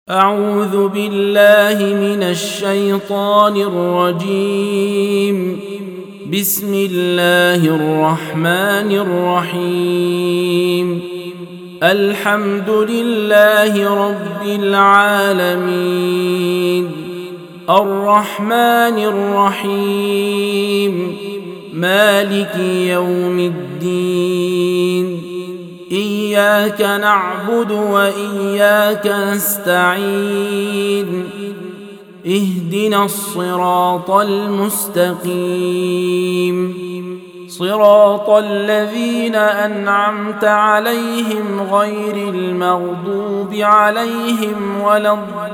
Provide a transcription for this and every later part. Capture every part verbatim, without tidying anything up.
أعوذ بالله من الشيطان الرجيم. بسم الله الرحمن الرحيم. الحمد لله رب العالمين، الرحمن الرحيم، مالك يوم الدين. إياك نعبد وإياك نستعين. اهدنا الصراط المستقيم، صراط الذين أنعمت عليهم غير المغضوب عليهم ولا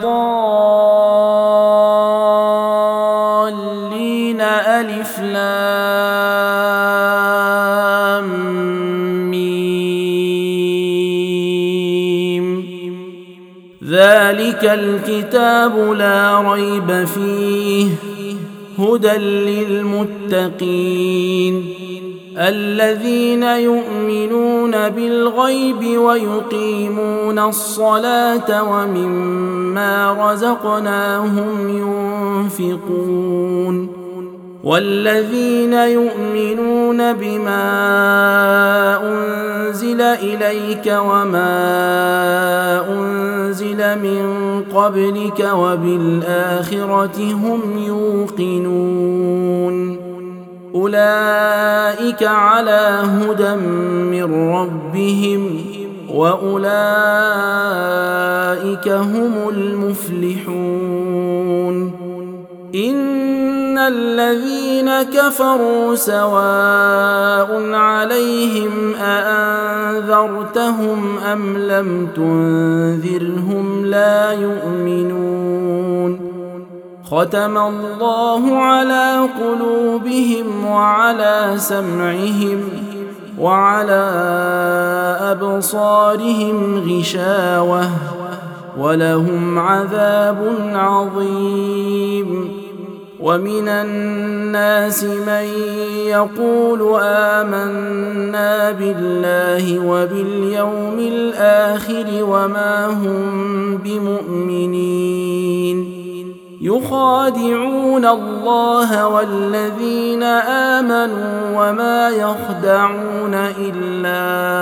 الضالين. ألف لام ذلك الكتاب لا ريب فيه هدى للمتقين الذين يؤمنون بالغيب ويقيمون الصلاة ومما رزقناهم ينفقون والذين يؤمنون بما أنزل إليك وما أنزل من قبلك وبالآخرة هم يوقنون. أولئك على هدى من ربهم وأولئك هم المفلحون. إن الذين كفروا سواء عليهم أأنذرتهم أم لم تنذرهم لا يؤمنون. ختم الله على قلوبهم وعلى سمعهم وعلى أبصارهم غشاوة ولهم عذاب عظيم. ومن الناس من يقول آمنا بالله وباليوم الآخر وما هم بمؤمنين، يخادعون الله والذين آمنوا وما يخدعون إلا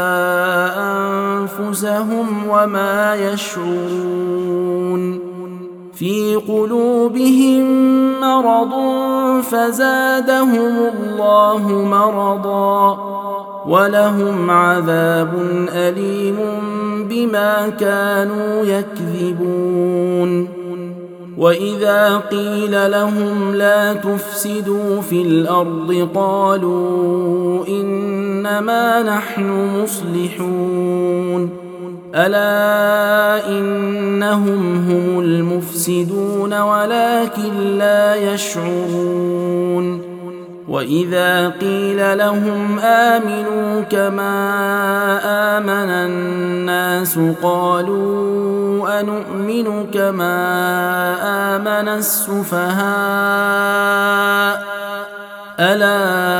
أنفسهم وما يشعرون. في قلوبهم مرض فزادهم الله مرضا ولهم عذاب أليم بما كانوا يكذبون. وإذا قيل لهم لا تفسدوا في الأرض قالوا إنما نحن مصلحون. ألا إنهم هم المفسدون ولكن لا يشعرون. وإذا قيل لهم آمنوا كما آمن الناس قالوا أنؤمن كما آمن السفهاء. ألا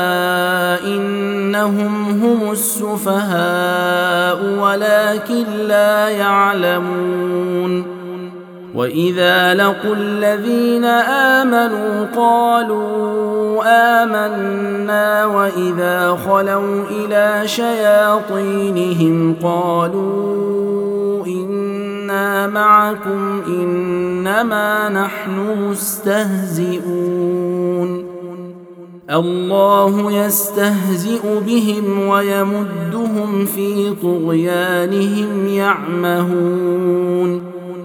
إنهم هم السفهاء ولكن لا يعلمون. وإذا لقوا الذين آمنوا قالوا آمنا وإذا خلوا إلى شياطينهم قالوا إنا معكم إنما نحن مستهزئون. الله يستهزئ بهم ويمدهم في طغيانهم يعمهون.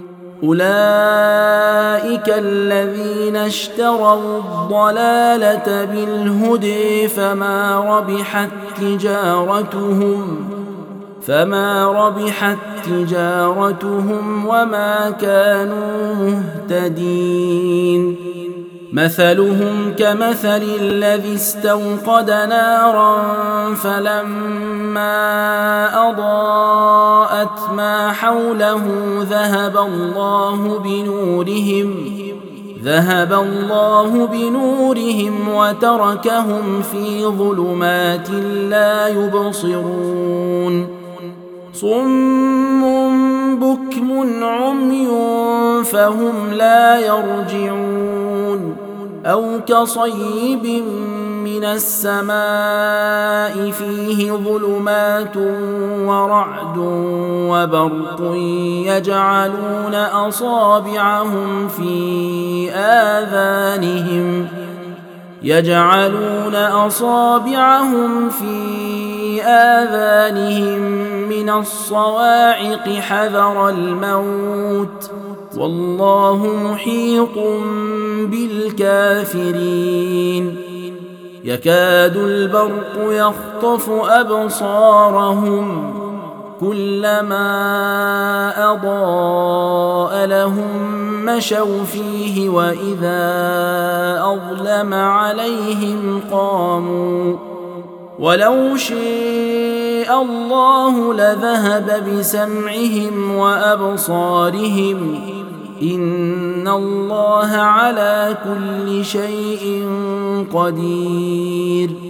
أولئك الذين اشتروا الضلالة بالهدى فما ربحت تجارتهم فما ربحت تجارتهم وما كانوا مهتدين. مثلهم كمثل الذي استوقد نارا فلما أضاءت ما حوله ذهب الله بنورهم ذهب الله بنورهم وتركهم في ظلمات لا يبصرون. صم بكم عمي فهم لا يرجعون أو كصيب من السماء فيه ظلمات ورعد وبرق يجعلون أصابعهم في آذانهم يجعلون أصابعهم في آذانهم من الصواعق حذر الموت والله محيط بالكافرين يكاد البرق يخطف أبصارهم كلما أضاء لهم مشوا فيه وإذا أظلم عليهم قاموا ولو شاء الله لذهب بسمعهم وأبصارهم إن الله على كل شيء قدير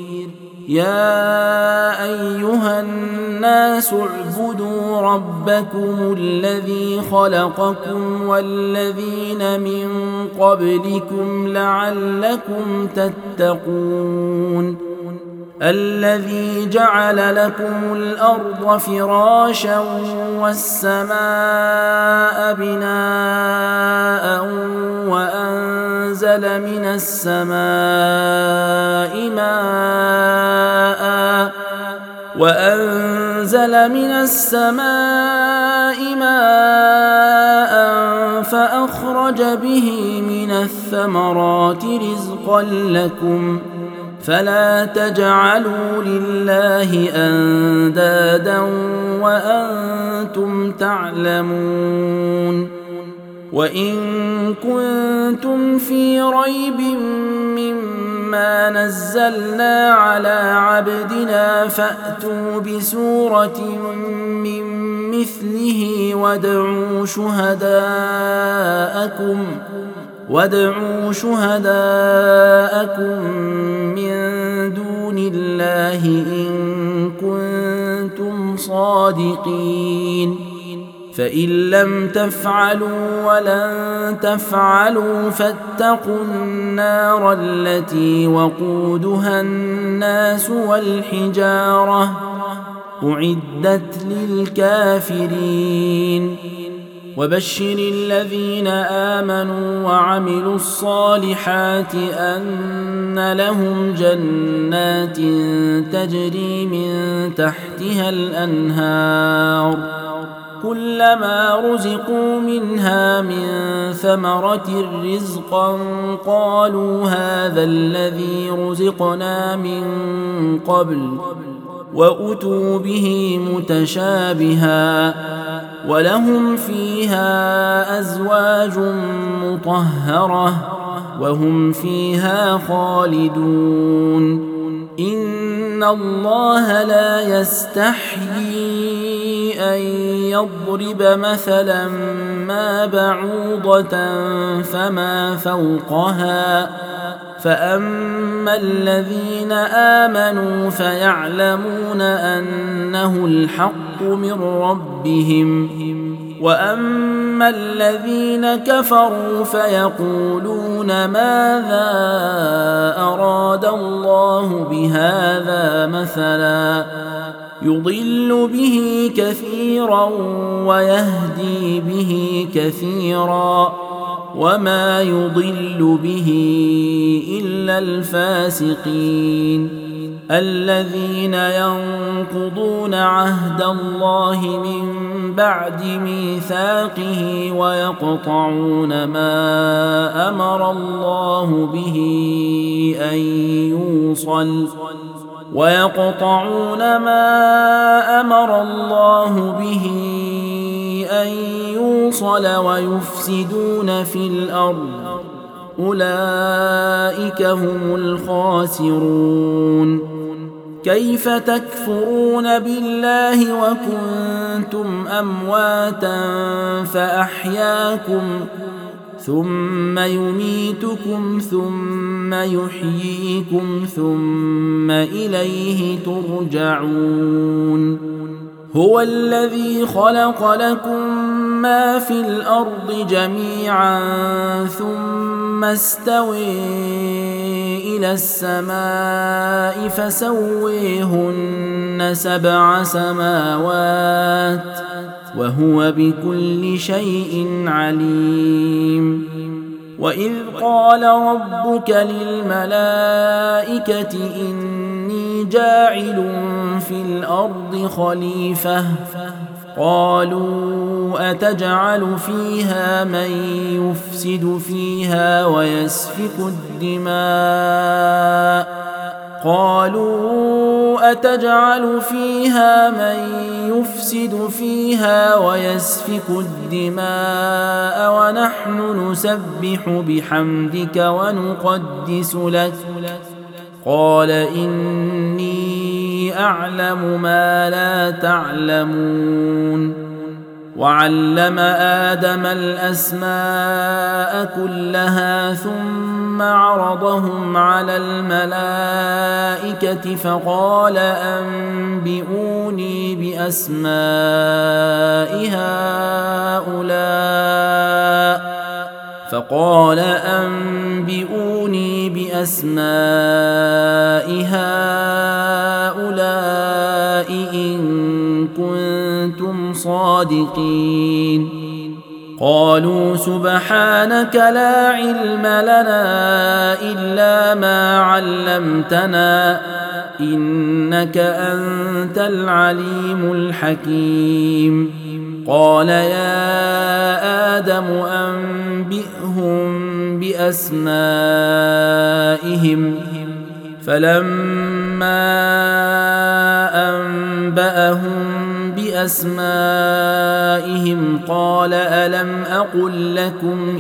يا أيها الناس اعبدوا ربكم الذي خلقكم والذين من قبلكم لعلكم تتقون الذي جعل لكم الأرض فراشا والسماء بناء وأنزل من السماء ماء وأنزل من السماء ماء فأخرج به من الثمرات رزقا لكم فلا تجعلوا لله أندادا وأنتم تعلمون وإن كنتم في ريب مما نزلنا على عبدنا فأتوا بسورة من مثله وادعوا شهداءكم وادعوا شهداءكم من دون الله إن كنتم صادقين فإن لم تفعلوا ولن تفعلوا فاتقوا النار التي وقودها الناس والحجارة أعدت للكافرين وبشر الذين آمنوا وعملوا الصالحات أن لهم جنات تجري من تحتها الأنهار كلما رزقوا منها من ثمرة رزقا قالوا هذا الذي رزقنا من قبل وأتوا به متشابها ولهم فيها أزواج مطهرة وهم فيها خالدون إن الله لا يستحيي أن يضرب مثلا ما بعوضة فما فوقها فأما الذين آمنوا فيعلمون أنه الحق من ربهم وأما الذين كفروا فيقولون ماذا أراد الله بهذا مثلا يضل به كثيرا ويهدي به كثيرا وما يضل به إلا الفاسقين الذين ينقضون عهد الله من بعد ميثاقه ويقطعون ما أمر الله به أن يوصل ويقطعون ما أمر الله به أن يوصل ويفسدون في الأرض أولئك هم الخاسرون كيف تكفرون بالله وكنتم أمواتا فأحياكم ثم يميتكم ثم يحييكم ثم إليه ترجعون هو الذي خلق لكم ما في الأرض جميعا ثم استوى إلى السماء فسويهن سبع سماوات وهو بكل شيء عليم. وإذ قال ربك للملائكة إني جاعل في الأرض خليفة قالوا أتجعل فيها من يفسد فيها ويسفك الدماء قالوا أتجعل فيها من يفسد فيها ويسفك الدماء ونحن نسبح بحمدك ونقدس لك قال إني أعلم ما لا تعلمون. وعلم آدم الأسماء كلها ثم عرضهم على الملائكة فقال أنبئوني بأسماء هؤلاء فقال أنبئوني بأسماء هؤلاء إن كنتم صادقين. قالوا سبحانك لا علم لنا إلا ما علمتنا إنك أنت العليم الحكيم. قال يا آدم أنبئهم بأسمائهم فلما أنبأهم بأسمائهم قال ألم أقل لكم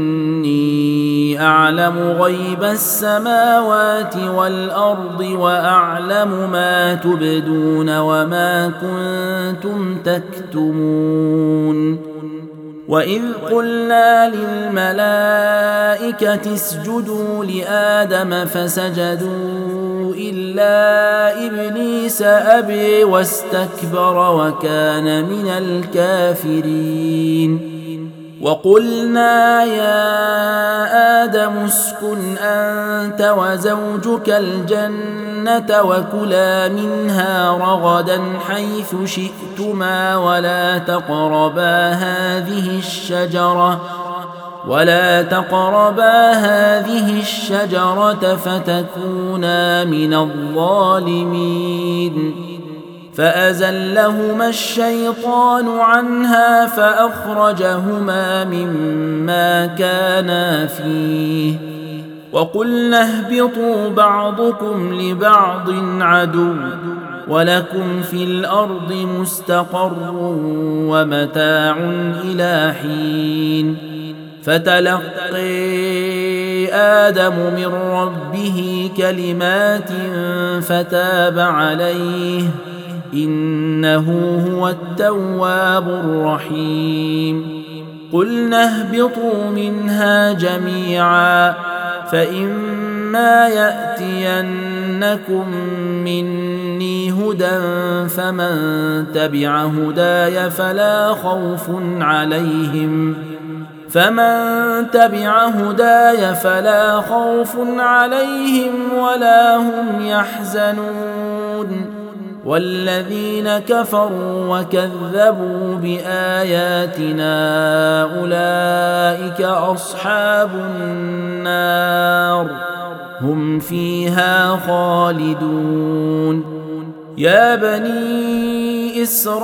إني أعلم غيب السماوات والأرض وأعلم ما تبدون وما كنتم تكتمون. وإذ قلنا للملائكة اسجدوا لآدم فسجدوا إلا إبليس أبى واستكبر وكان من الكافرين. وقلنا يا آدم اسكن أنت وزوجك الجنة وكلا منها رغدا حيث شئتما ولا تقربا هذه الشجرة ولا تقربا هذه الشجرة فتكونا من الظالمين. فأزلهما الشيطان عنها فأخرجهما مما كانا فيه وقلنا اهبطوا بعضكم لبعض عدو ولكم في الأرض مستقر ومتاع إلى حين. فتلقي آدم من ربه كلمات فتاب عليه إنه هو التواب الرحيم. قلنا اهبطوا منها جميعا فإما يأتينكم مني هدى فمن تبع هداي فلا خوف عليهم فمن تبع هداي فلا خوف عليهم ولا هم يحزنون. والذين كفروا وكذبوا بآياتنا أولئك أصحاب النار هم فيها خالدون. يا بني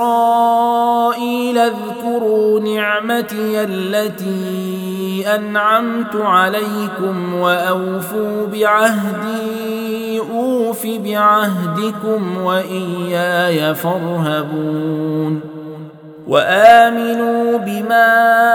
إسرائيل اذكروا نعمتي التي أنعمت عليكم وأوفوا بعهدي أوف بعهدكم وإياي فارهبون. وآمنوا بما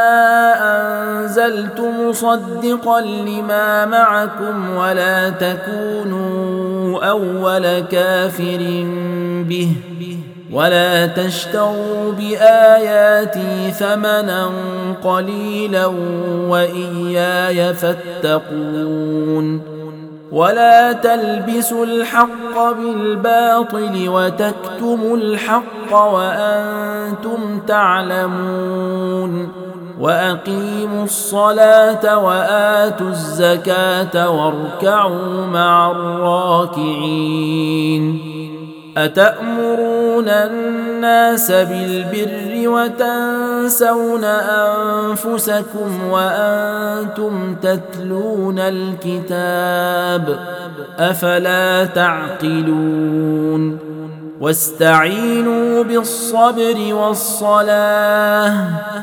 أنزلت مصدقا لما معكم ولا تكونوا أول كافر به ولا تشتروا بآياتي ثمنا قليلا وإياي فاتقون. ولا تلبسوا الحق بالباطل وتكتموا الحق وأنتم تعلمون وأقيموا الصلاة وآتوا الزكاة واركعوا مع الراكعين أتأمرون الناس بالبر وتنسون أنفسكم وأنتم تتلون الكتاب أفلا تعقلون واستعينوا بالصبر والصلاة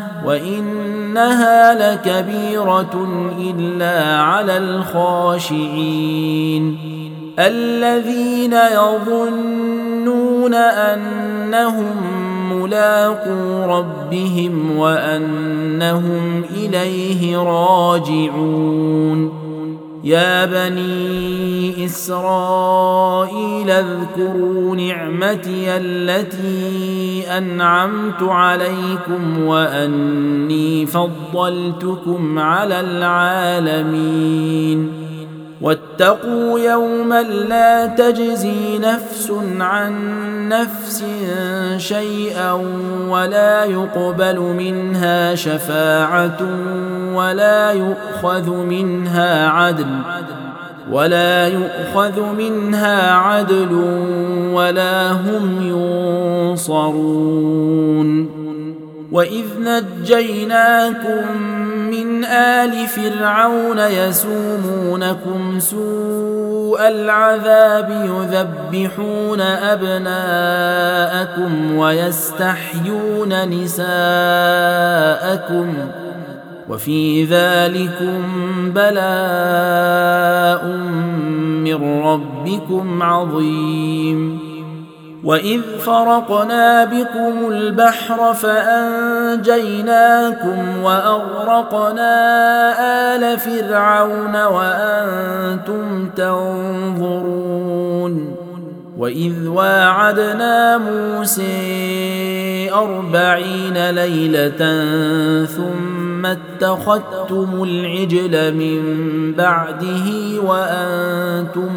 وإنها لكبيرة إلا على الخاشعين الذين يظنون أنهم ملاقو ربهم وأنهم إليه راجعون يا بني إسرائيل اذكروا نعمتي التي أنعمت عليكم وأني فضلتكم على العالمين واتقوا يوما لا تجزي نفس عن نفس شيئا ولا يقبل منها شفاعة ولا يؤخذ منها عدل ولا يؤخذ منها عدل ولا هم ينصرون وإذ نجيناكم من آل فرعون يسومونكم سوء العذاب يذبحون أبناءكم ويستحيون نساءكم وفي ذلكم بلاء من ربكم عظيم وإذ فرقنا بكم البحر فأنجيناكم وأغرقنا آل فرعون وأنتم تنظرون وإذ واعدنا موسى أربعين ليلة ثم اتخذتم العجل من بعده وأنتم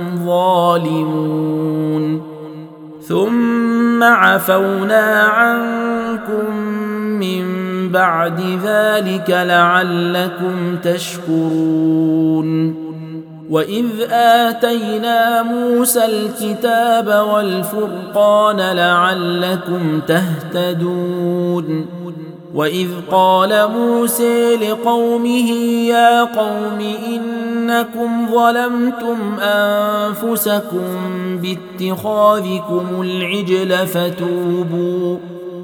ظالمون ثم عفونا عنكم من بعد ذلك لعلكم تشكرون وإذ آتينا موسى الكتاب والفرقان لعلكم تهتدون وإذ قال موسى لقومه يا قوم إنكم ظلمتم أنفسكم باتخاذكم العجل فتوبوا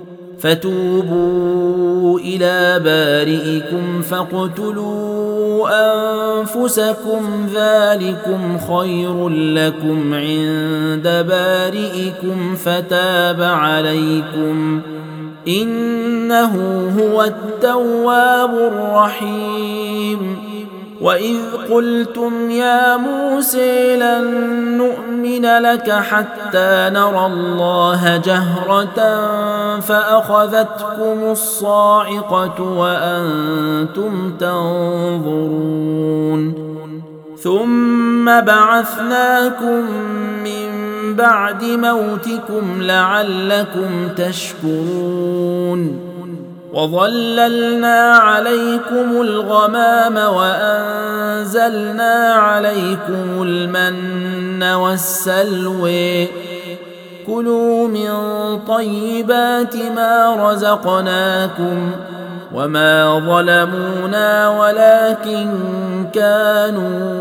فتوبوا إلى بارئكم فاقتلوا أنفسكم ذلكم خير لكم عند بارئكم فتاب عليكم إنه هو التواب الرحيم وإذ قلتم يا موسى لن نؤمن لك حتى نرى الله جهرة فأخذتكم الصاعقة وأنتم تنظرون ثم بعثناكم من بعد موتكم لعلكم تشكرون وظللنا عليكم الغمام وأنزلنا عليكم المن والسلوى كلوا من طيبات ما رزقناكم وما ظلمونا ولكن كانوا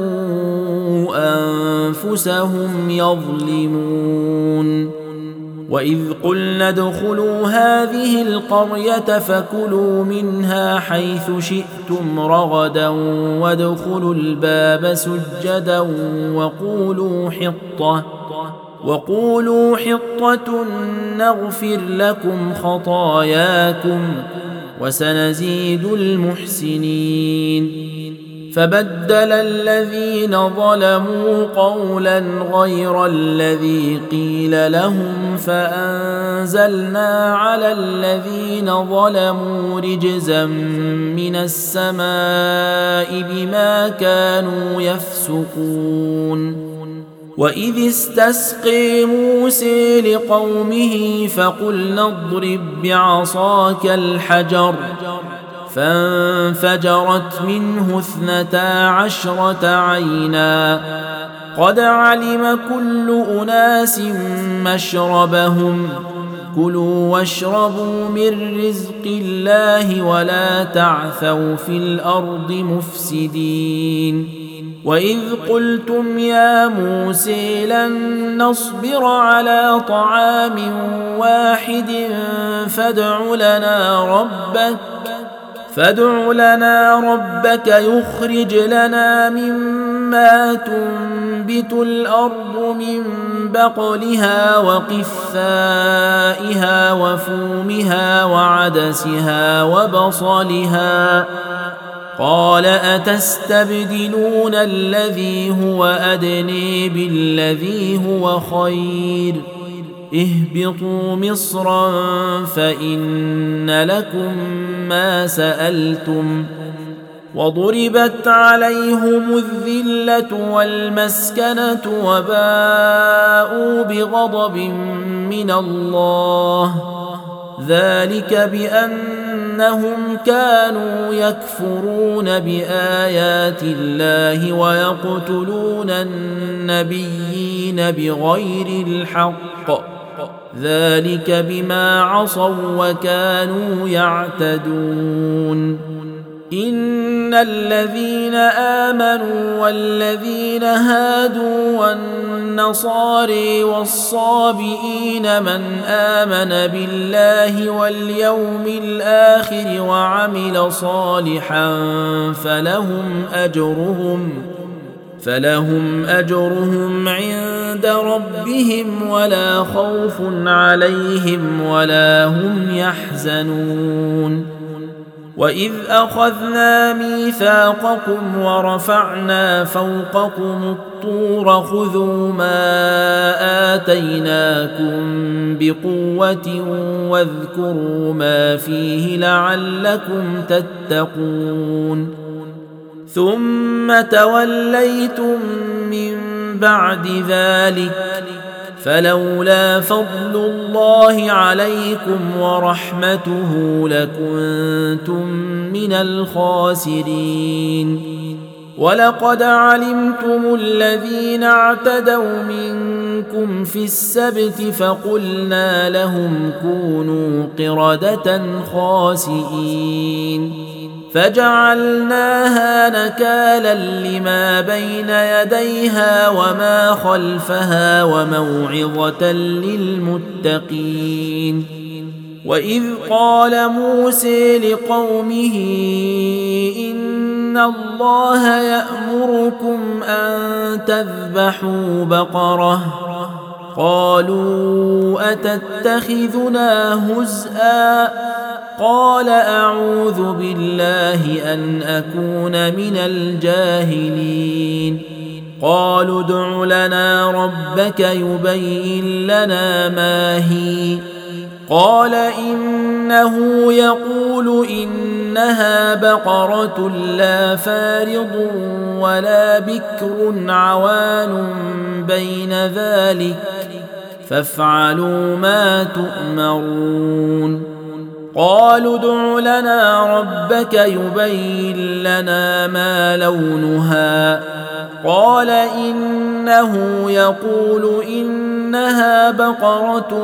أنفسهم يظلمون وإذ قلنا ادخلوا هذه القرية فكلوا منها حيث شئتم رغدا وادخلوا الباب سجدا وقولوا حطة وقولوا حطة نغفر لكم خطاياكم وسنزيد المحسنين فبدل الذين ظلموا قولا غير الذي قيل لهم فأنزلنا على الذين ظلموا رجزا من السماء بما كانوا يفسقون. وإذ استسقي موسى لقومه فقلنا اضرب بعصاك الحجر فانفجرت منه اثنتا عشرة عينا قد علم كل أناس مشربهم كلوا واشربوا من رزق الله ولا تعثوا في الأرض مفسدين. وإذ قلتم يا موسى لن نصبر على طعام واحد فادع لنا ربك فادع لنا ربك يخرج لنا مما تنبت الأرض من بقلها وقثائها وفومها وعدسها وبصلها قال أتستبدلون الذي هو أدني بالذي هو خير اهبطوا مصرا فإن لكم ما سألتم وضربت عليهم الذلة والمسكنة وباءوا بغضب من الله ذلك بأنهم كانوا يكفرون بآيات الله ويقتلون النبيين بغير الحق ذلك بما عصوا وكانوا يعتدون. إن الذين آمنوا والذين هادوا والنصارى والصابئين من آمن بالله واليوم الآخر وعمل صالحا فلهم أجرهم فلهم أجرهم عند ربهم ولا خوف عليهم ولا هم يحزنون. وإذ أخذنا ميثاقكم ورفعنا فوقكم الطور خذوا ما آتيناكم بقوة واذكروا ما فيه لعلكم تتقون ثم توليتم من بعد ذلك فلولا فضل الله عليكم ورحمته لكنتم من الخاسرين. ولقد علمتم الذين اعتدوا منكم في السبت فقلنا لهم كونوا قردة خاسئين فجعلناها نكالا لما بين يديها وما خلفها وموعظة للمتقين. وإذ قال موسى لقومه إن الله يأمركم أن تذبحوا بقرة قالوا أتتخذنا هزءا قال أعوذ بالله أن أكون من الجاهلين. قالوا ادع لنا ربك يبين لنا ما هي قال إنه يقول إنها بقرة لا فارض ولا بكر عوان بين ذلك فافعلوا ما تؤمرون. قالوا ادع لنا ربك يبين لنا ما لونها قال إنه يقول إنها بقرة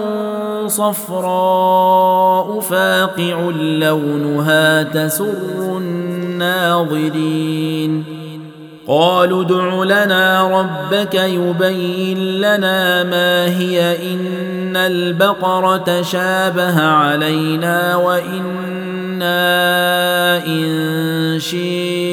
صفراء فاقع لونها تسر الناظرين. قالوا ادع لنا ربك يبين لنا ما هي إن البقرة شابه علينا وإنا إن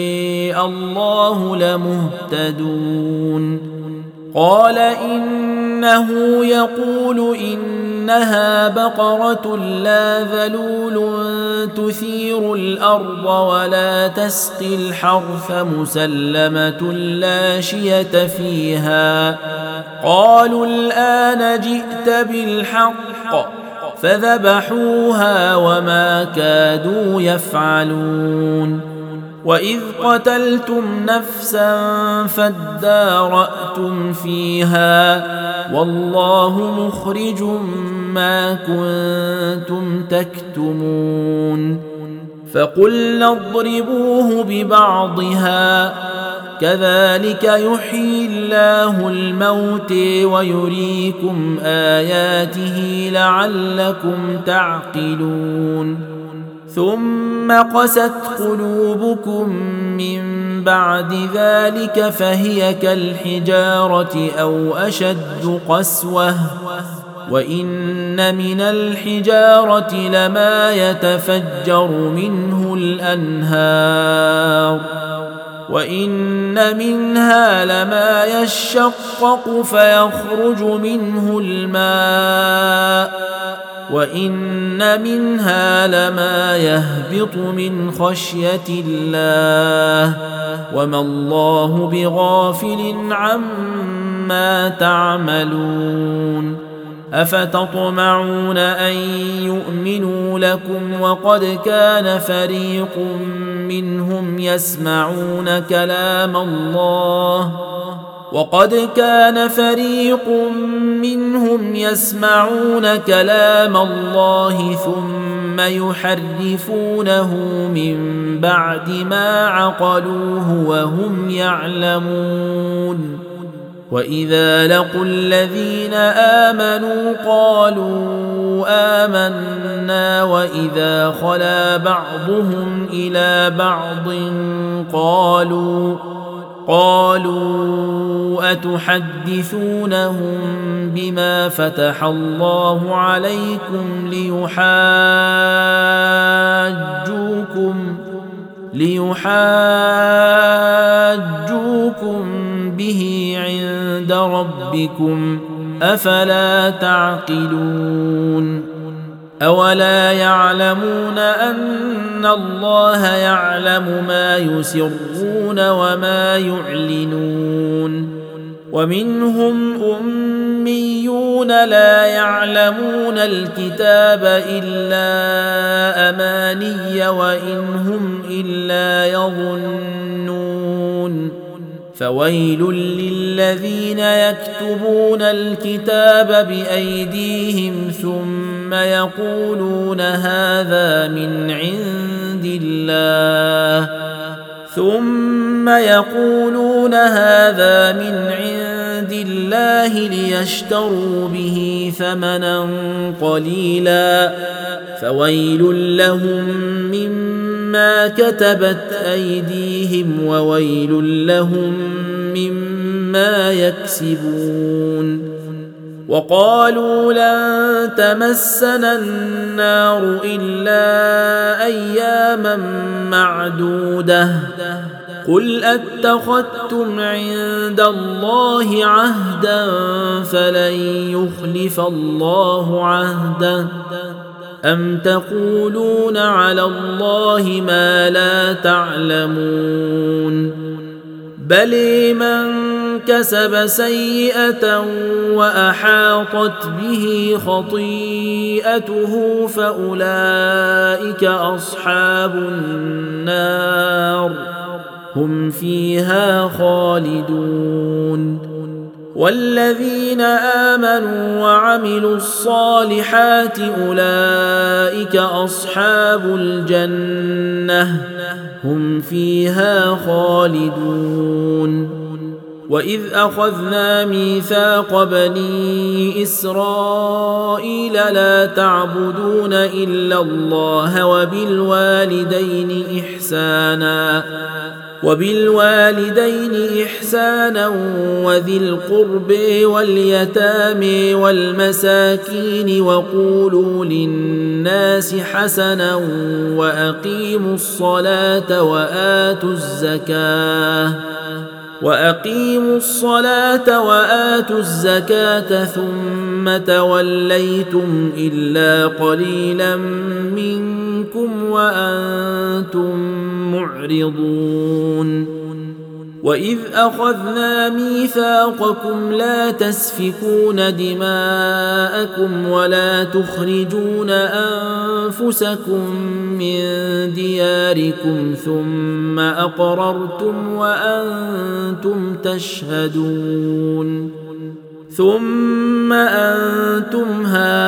شاء الله لمهتدون. قال إن إنه يقول إنها بقرة لا ذلول تثير الأرض ولا تسقي الحرث مسلمة لا شية فيها. قالوا الآن جئت بالحق فذبحوها وما كادوا يفعلون. وإذ قتلتم نفسا فادارأتم فيها والله مخرج ما كنتم تكتمون. فقلنا اضربوه ببعضها كذلك يحيي الله الموت ويريكم آياته لعلكم تعقلون. ثم قست قلوبكم من بعد ذلك فهي كالحجارة أو أشد قسوة وإن من الحجارة لما يتفجر منه الأنهار وإن منها لما يشقق فيخرج منه الماء وإن منها لما يهبط من خشية الله وما الله بغافل عما تعملون. أفتطمعون أن يؤمنوا لكم وقد كان فريق منهم يسمعون كلام الله وقد كان فريق منهم يسمعون كلام الله ثم يحرفونه من بعد ما عقلوه وهم يعلمون. وإذا لقوا الذين آمنوا قالوا آمنا وإذا خلا بعضهم إلى بعض قالوا قالوا أتحدثونهم بما فتح الله عليكم ليحاجوكم ليحاجوكم به عند ربكم أفلا تعقلون. أولا يعلمون أن الله يعلم ما يسرون وما يعلنون. ومنهم أميون لا يعلمون الكتاب إلا أماني وإن هم إلا يظنون. فويل للذين يكتبون الكتاب بأيديهم ثم يقولون هذا من عند الله ثم يقولون هذا من عند الله ليشتروا به ثمنا قليلا فويل لهم مما كتبت أيديهم وويل لهم مما يكسبون. وقالوا لن تمسنا النار إلا أياما معدودة قل أتخذتم عند الله عهدا فلن يخلف الله عهده أم تقولون على الله ما لا تعلمون. بل من كسب سيئة وأحاطت به خطيئته فأولئك أصحاب النار هم فيها خالدون. والذين آمنوا وعملوا الصالحات أولئك أصحاب الجنة هم فيها خالدون. وإذ أخذنا ميثاق بني إسرائيل لا تعبدون إلا الله وبالوالدين إحسانا وبالوالدين إحسانا وذي القرب واليتامى والمساكين وقولوا للناس حسنا وأقيموا الصلاة وآتوا الزكاة وأقيموا الصلاة وآتوا الزكاة ثم توليتم إلا قليلا منكم وأنتم معرضون وإذ أخذنا ميثاقكم لا تسفكون دماءكم ولا تخرجون أنفسكم من دياركم ثم أقررتم وأنتم تشهدون ثم أنتم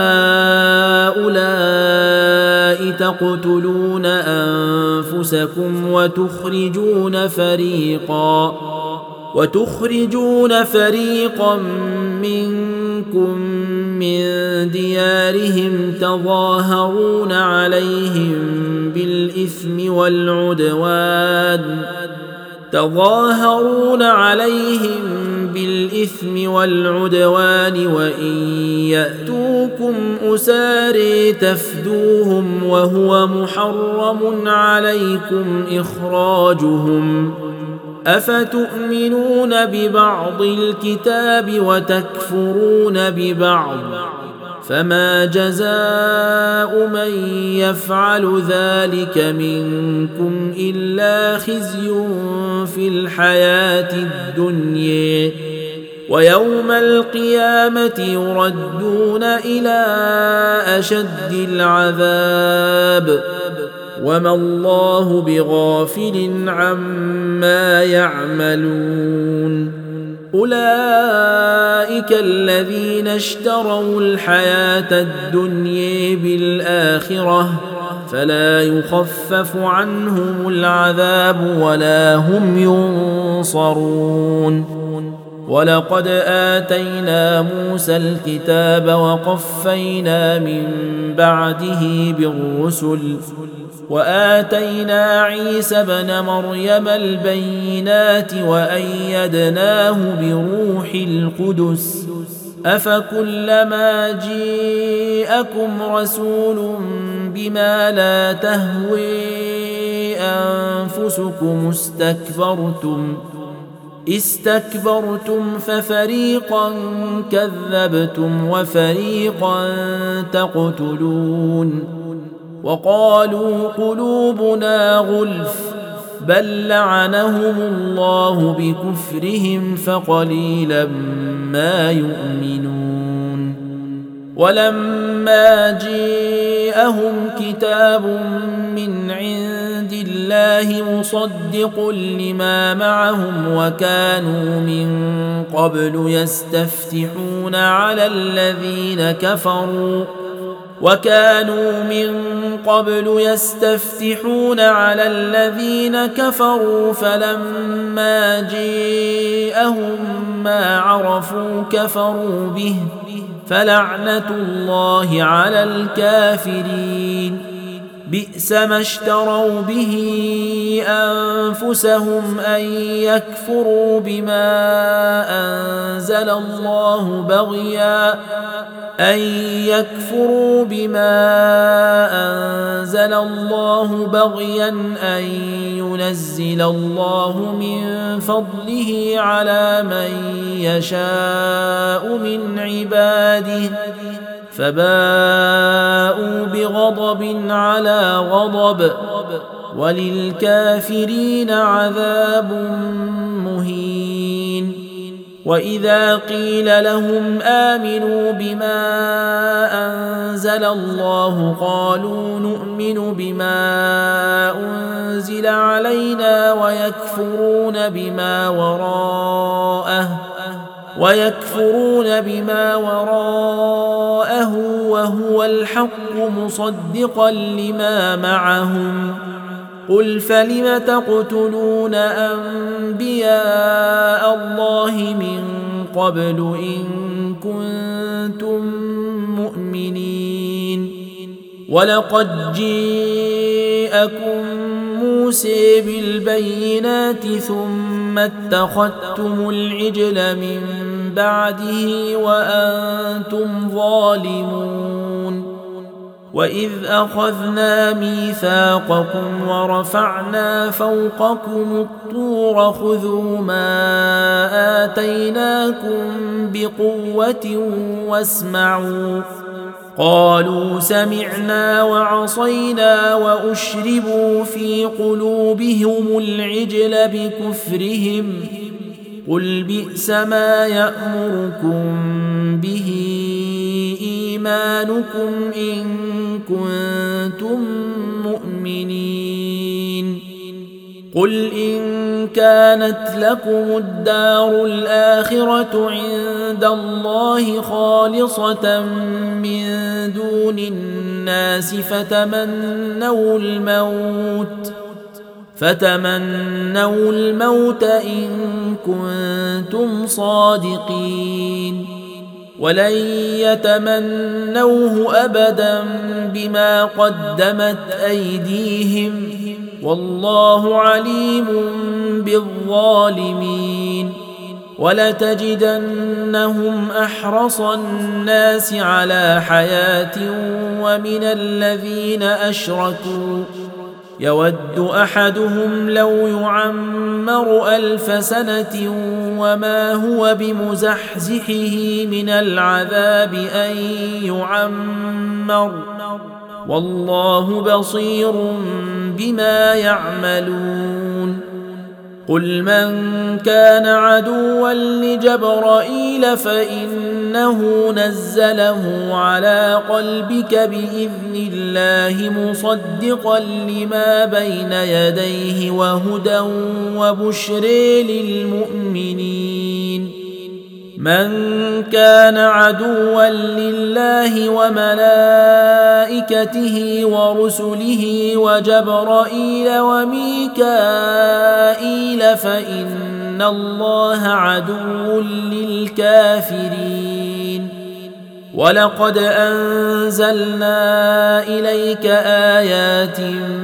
هؤلاء تقتلون أنفسكم وتخرجون فريقا وتخرجون فريقا منكم من ديارهم تظاهرون عليهم بالإثم والعدوان تظاهرون عليهم بالإثم والعدوان وإن يأتوكم أساري تفدوهم وهو محرم عليكم إخراجهم أفتؤمنون ببعض الكتاب وتكفرون ببعض فما جزاء من يفعل ذلك منكم إلا خزي في الحياة الدنيا ويوم القيامة يردون إلى أشد العذاب وما الله بغافل عما يعملون أولئك الذين اشتروا الحياة الدنيا بالآخرة فلا يخفف عنهم العذاب ولا هم ينصرون ولقد آتينا موسى الكتاب وقفينا من بعده بالرسل وآتينا عيسى ابن مريم البينات وأيدناه بروح القدس أفكلما جيءكم رسول بما لا تهوي أنفسكم استكبرتم استكبرتم ففريقا كذبتم وفريقا تقتلون وقالوا قلوبنا غلف بل لعنهم الله بكفرهم فقليلا ما يؤمنون ولما جاءهم كتاب من عند الله مصدق لما معهم وكانوا من قبل يستفتحون على الذين كفروا وكانوا من قبل يستفتحون على الذين كفروا فلما جاءهم ما عرفوا كفروا به فلعنة الله على الكافرين بئس ما اشتروا به أنفسهم أن يكفروا بما أنزل الله بغيا أن يكفروا بما أنزل الله بغيا أن ينزل الله من فضله على من يشاء من عباده فباءوا بغضب على غضب وللكافرين عذاب مهين وإذا قيل لهم آمنوا بما أنزل الله قالوا نؤمن بما أنزل علينا ويكفرون بما وراءه ويكفرون بما وراءه وهو الحق مصدقا لما معهم قل فلم تقتلون أنبياء الله من قبل إن كنتم مؤمنين ولقد جاءكم موسى بالبينات ثم اتخذتم العجل من بعده وأنتم ظالمون وإذ أخذنا ميثاقكم ورفعنا فوقكم الطور خذوا ما آتيناكم بقوة واسمعوا قالوا سمعنا وعصينا وأشربوا في قلوبهم العجل بكفرهم قل بئس ما يأمركم به إيمانكم إن كنتم مؤمنين قل إن كانت لكم الدار الآخرة عند الله خالصة من دون الناس فتمنوا الموت فتمنوا الموت إن كنتم صادقين ولن يتمنوه أبدا بما قدمت أيديهم والله عليم بالظالمين ولتجدنهم أحرص الناس على حياة ومن الذين أشركوا يود أحدهم لو يعمر ألف سنة وما هو بمزحزحه من العذاب أن يعمر والله بصير بما يعملون قل من كان عدوا لجبرائيل فإنه نزله على قلبك بإذن الله مصدقا لما بين يديه وهدى وبشر للمؤمنين من كان عدوا لله وملائكته ورسله وجبرائيل وميكائيل فإن الله عدو للكافرين ولقد أنزلنا إليك آيات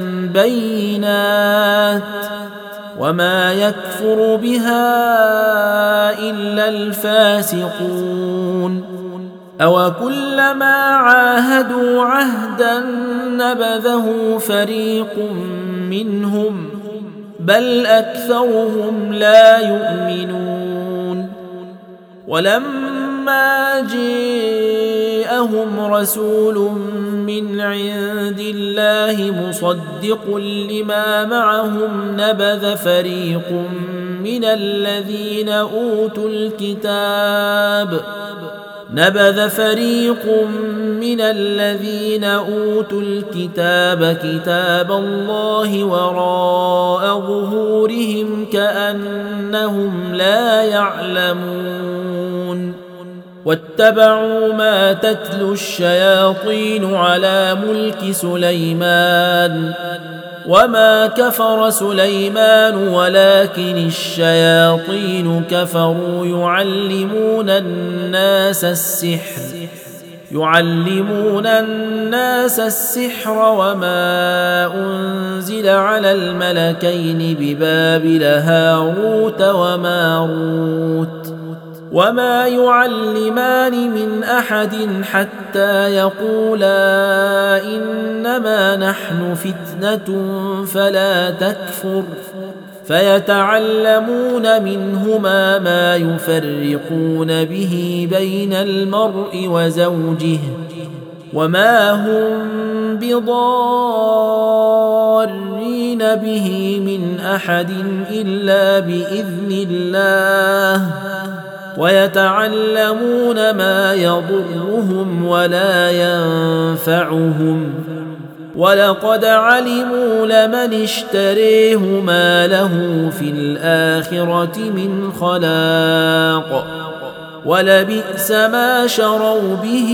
بينات وما يكفر بها إلا الفاسقون أو كلما عاهدوا عهدا نبذه فريق منهم بل أكثرهم لا يؤمنون ولما جاءهم رسول من عند الله مصدق لما معهم نبذ فريق من الذين أوتوا الكتاب نبذ فريق من الذين أوتوا الكتاب كتاب الله وراء ظهورهم كأنهم لا يعلمون واتبعوا ما تتلو الشياطين على ملك سليمان وما كفر سليمان ولكن الشياطين كفروا يعلمون الناس السحر يعلمون الناس السحر وما أنزل على الملكين ببابل هاروت وماروت وما يعلمان من أحد حتى يقولا إنما نحن فتنة فلا تكفر فيتعلمون منهما ما يفرقون به بين المرء وزوجه وما هم بضارين به من أحد إلا بإذن الله ويتعلمون ما يضرهم ولا ينفعهم ولقد علموا لمن اشتريه ما له في الآخرة من خلاق ولبئس ما شروا به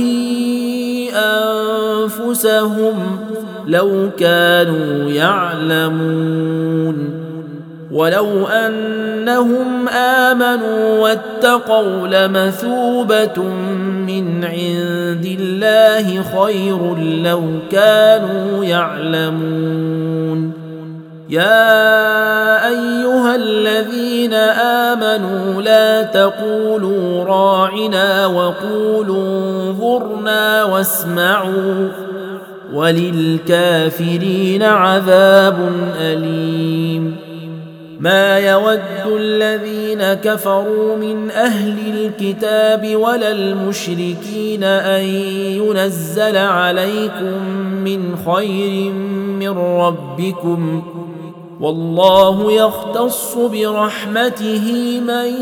أنفسهم لو كانوا يعلمون ولو أنهم آمنوا واتقوا لمثوبة من عند الله خير لو كانوا يعلمون يا أيها الذين آمنوا لا تقولوا راعنا وقولوا انظرنا واسمعوا وللكافرين عذاب أليم. ما يود الذين كفروا من أهل الكتاب ولا المشركين أن ينزل عليكم من خير من ربكم، والله يختص برحمته من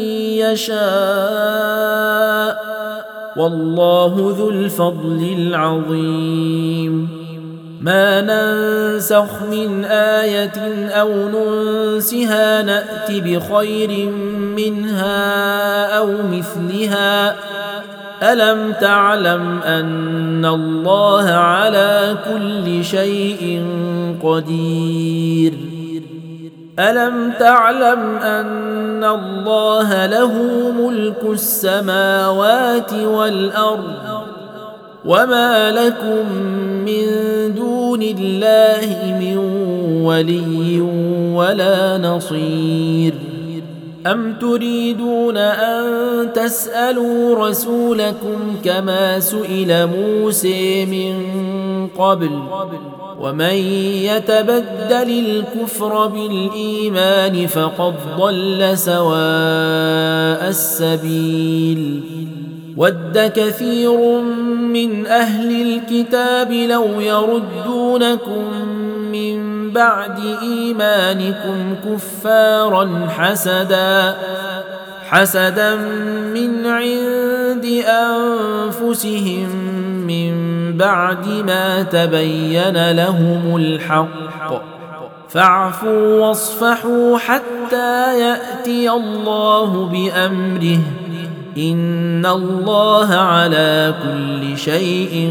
يشاء، والله ذو الفضل العظيم. ما ننسخ من آية أو ننسها نأت بخير منها أو مثلها، ألم تعلم أن الله على كل شيء قدير؟ ألم تعلم أن الله له ملك السماوات والأرض، وما لكم من دون الله من ولي ولا نصير؟ أم تريدون أن تسألوا رسولكم كما سئل موسى من قبل؟ ومن يتبدل الكفر بالإيمان فقد ضل سواء السبيل. ود كثير من أهل الكتاب لو يردونكم من بعد إيمانكم كفارا حسدا حسدا من عند أنفسهم من بعد ما تبين لهم الحق، فاعفوا واصفحوا حتى يأتي الله بأمره، إن الله على كل شيء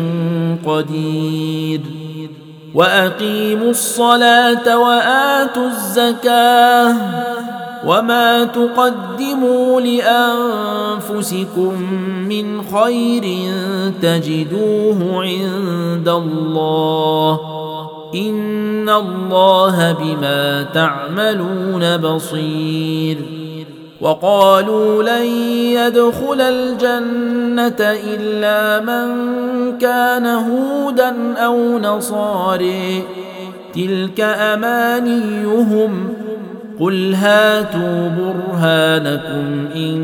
قدير. وأقيموا الصلاة وآتوا الزكاة، وما تقدموا لأنفسكم من خير تجدوه عند الله، إن الله بما تعملون بصير. وقالوا لن يدخل الجنة إلا من كان هودا أو نصاري، تلك أمانيهم، قل هاتوا برهانكم إن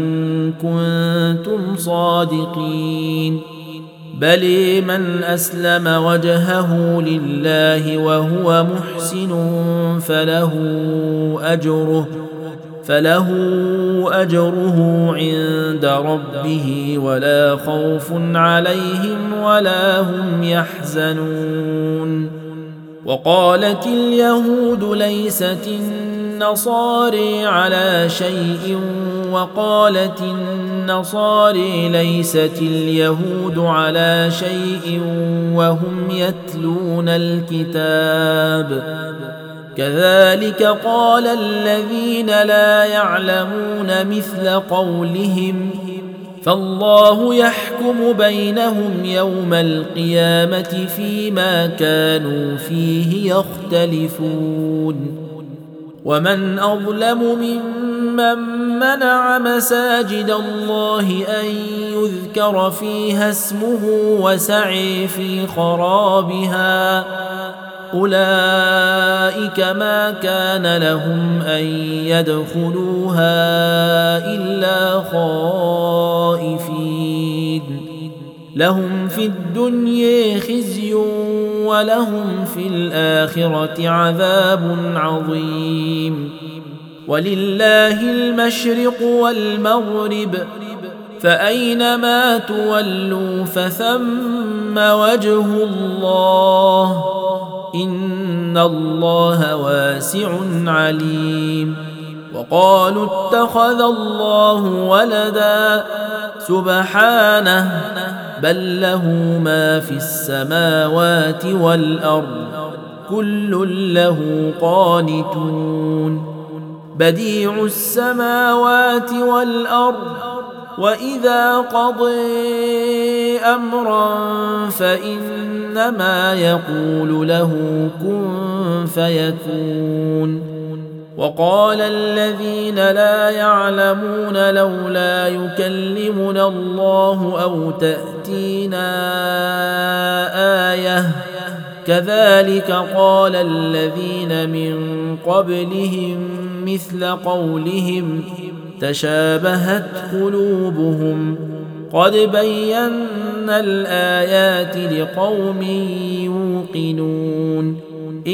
كنتم صادقين. بل من أسلم وجهه لله وهو محسن فله أجره فله أجره عند ربه ولا خوف عليهم ولا هم يحزنون. وقالت اليهود ليست النصارى على شيء، وقالت النصارى ليست اليهود على شيء وهم يتلون الكتاب، كذلك قال الذين لا يعلمون مثل قولهم، فالله يحكم بينهم يوم القيامة فيما كانوا فيه يختلفون. ومن أظلم ممن منع مساجد الله أن يذكر فيها اسمه وسعي في خرابها، أولئك ما كان لهم أن يدخلوها إلا خائفين، لهم في الدنيا خزي ولهم في الآخرة عذاب عظيم. ولله المشرق والمغرب، فأينما تولوا فثم وجه الله، إن الله واسع عليم. وقالوا اتخذ الله ولدا، سبحانه، بل له ما في السماوات والأرض، كل له قانتون. بديع السماوات والأرض، وإذا قضى أمرا فإنما يقول له كن فيكون. وقال الذين لا يعلمون لولا يكلمنا الله أو تأتينا آية، كذلك قال الذين من قبلهم مثل قولهم تشابهت قلوبهم قد بينا الآيات لقوم يوقنون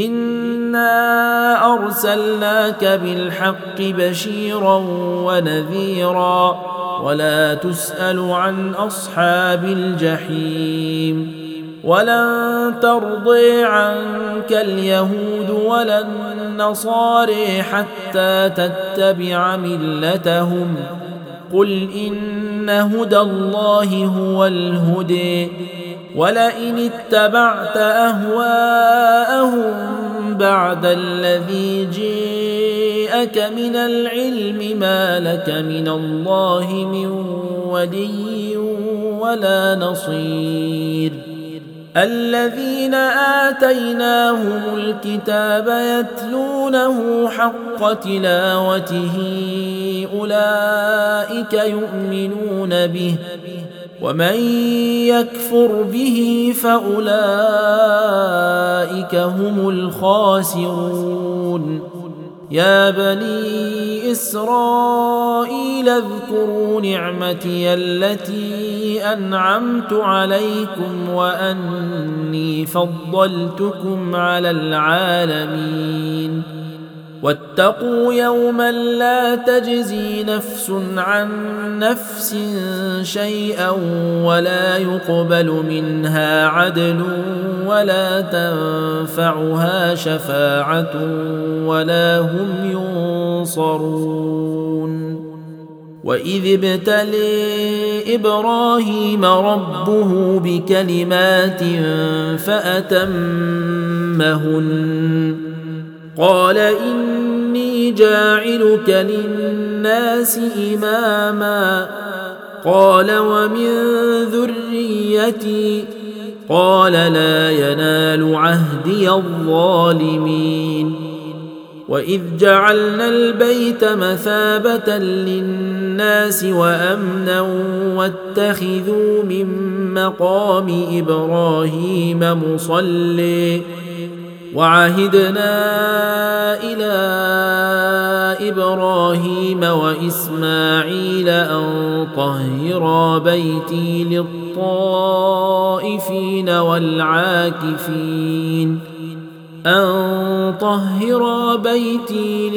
إنا أرسلناك بالحق بشيرا ونذيرا ولا تسأل عن أصحاب الجحيم ولن ترضي عنك اليهود ولا النصارى حتى تتبع ملتهم قل إن هدى الله هو الهدي ولئن اتبعت أهواءهم بعد الذي جاءك من العلم ما لك من الله من ولي ولا نصير الذين آتيناهم الكتاب يتلونه حق تلاوته أولئك يؤمنون به ومن يكفر به فأولئك هم الخاسرون يا بني إسرائيل اذكروا نعمتي التي أنعمت عليكم وأني فضلتكم على العالمين واتقوا يوما لا تجزي نفس عن نفس شيئا ولا يقبل منها عدل ولا تنفعها شفاعة ولا هم ينصرون وإذ ابتلي إبراهيم ربه بكلمات فأتمهن قال إني جاعلك للناس إماما قال ومن ذريتي قال لا ينال عهدي الظالمين وإذ جعلنا البيت مثابة للناس وأمنا واتخذوا من مقام إبراهيم مصلي وعهدنا إلى إبراهيم وإسماعيل أن طهرا بيتي للطائفين والعاكفين أن طهرا بيتي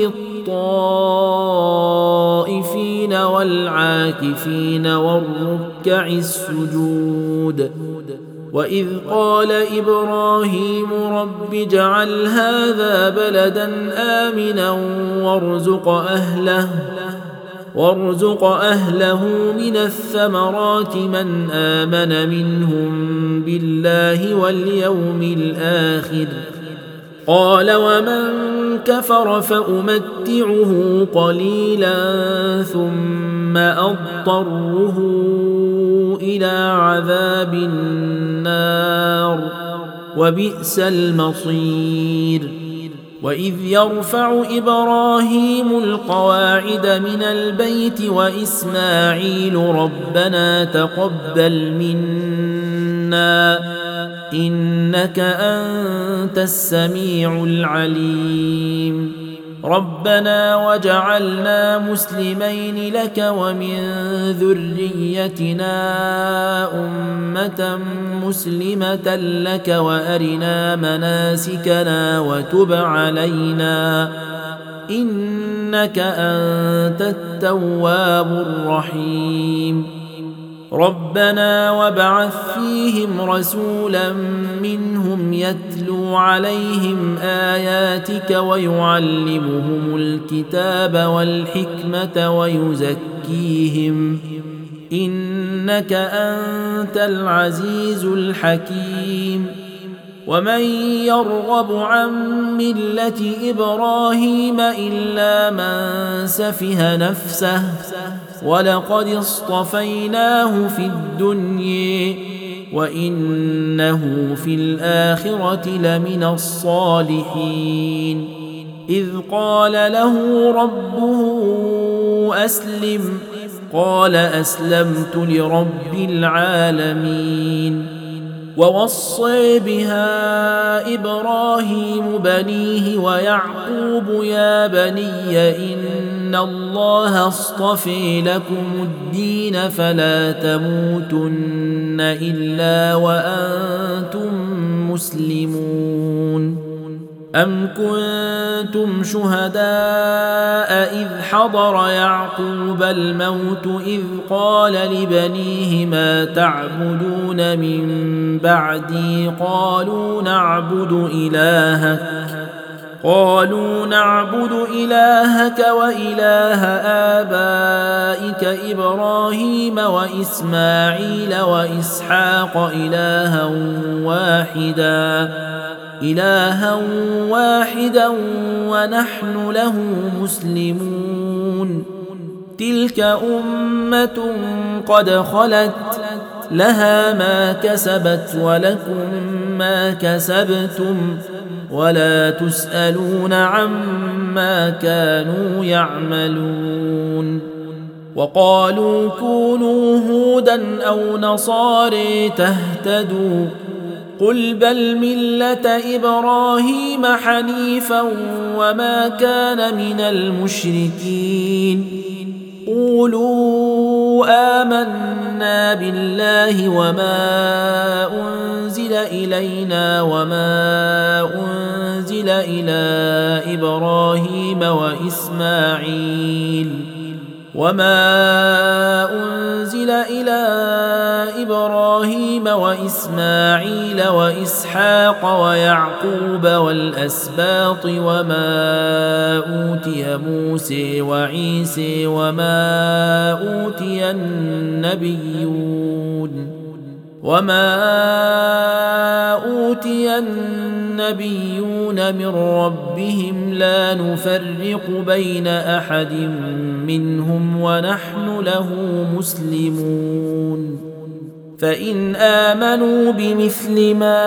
للطائفين والعاكفين والركع السجود وإذ قال إبراهيم رب اجعل هذا بلدا آمنا وارزق أهله وارزق أهله من الثمرات من آمن منهم بالله واليوم الآخر قال ومن كفر فأمتعه قليلا ثم أضطره إلى عذاب النار وبئس المصير وإذ يرفع إبراهيم القواعد من البيت وإسماعيل ربنا تقبل منا إنك أنت السميع العليم ربنا وجعلنا مسلمين لك ومن ذريتنا أمة مسلمة لك وأرنا مناسكنا وتب علينا إنك أنت التواب الرحيم ربنا وابعث فيهم رسولا منهم يتلو عليهم آياتك ويعلمهم الكتاب والحكمة ويزكيهم إنك أنت العزيز الحكيم ومن يرغب عن ملة إبراهيم إلا من سفه نفسه ولقد اصطفيناه في الدنيا وإنه في الآخرة لمن الصالحين إذ قال له ربه أسلم قال أسلمت لرب العالمين ووصي بها إبراهيم بنيه ويعقوب يا بني إن الله اصطفى لكم الدين فلا تموتن إلا وأنتم مسلمون أم كنتم شهداء إذ حضر يعقوب الموت إذ قال لبنيه ما تعبدون من بعدي قالوا نعبد إلهك قالوا نعبد إلهك وإله آبائك إبراهيم وإسماعيل وإسحاق إلها واحدا إلها واحدا ونحن له مسلمون تلك أمة قد خلت لها ما كسبت ولكم ما كسبتم ولا تسألون عما كانوا يعملون وقالوا كونوا هودا أو نصارى تهتدوا قل بل ملة إبراهيم حنيفا وما كان من المشركين قولوا آمنا بالله وما أنزل إلينا وما أنزل إلى إبراهيم وإسماعيل وما أنزل إلى إبراهيم وإسماعيل وإسحاق ويعقوب والأسباط وما أوتي موسى وعيسى وما أوتي النبيون وما أوتي النبيون من ربهم لا نفرق بين أحد منهم ونحن له مسلمون فإن آمنوا بمثل ما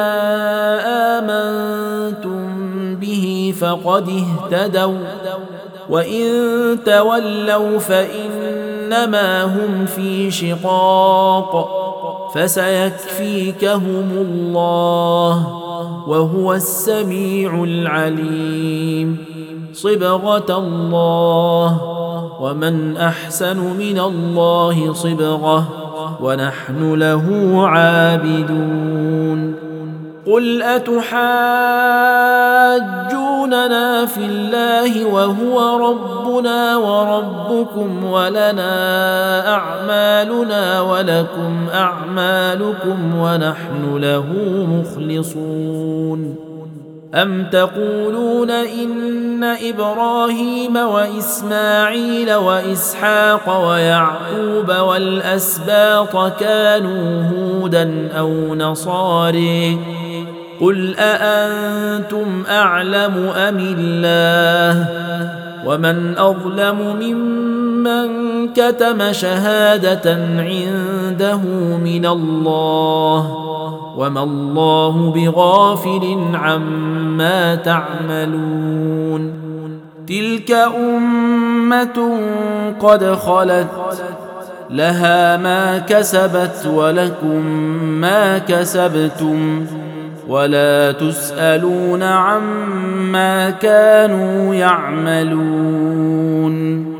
آمنتم به فقد اهتدوا وإن تولوا فإنما هم في شقاق فسيكفيكهم الله وهو السميع العليم صبغة الله ومن أحسن من الله صبغة ونحن له عابدون قل أتحاجوننا في الله وهو ربنا وربكم ولنا أعمالنا ولكم أعمالكم ونحن له مخلصون أم تقولون إن إبراهيم وإسماعيل وإسحاق ويعقوب والأسباط كانوا هودا أو نصارى قل أأنتم أعلم أم الله ومن أظلم ممن كتم شهادة عنده من الله وما الله بغافل عما تعملون تلك أمة قد خلت لها ما كسبت ولكم ما كسبتم ولا تسألون عما كانوا يعملون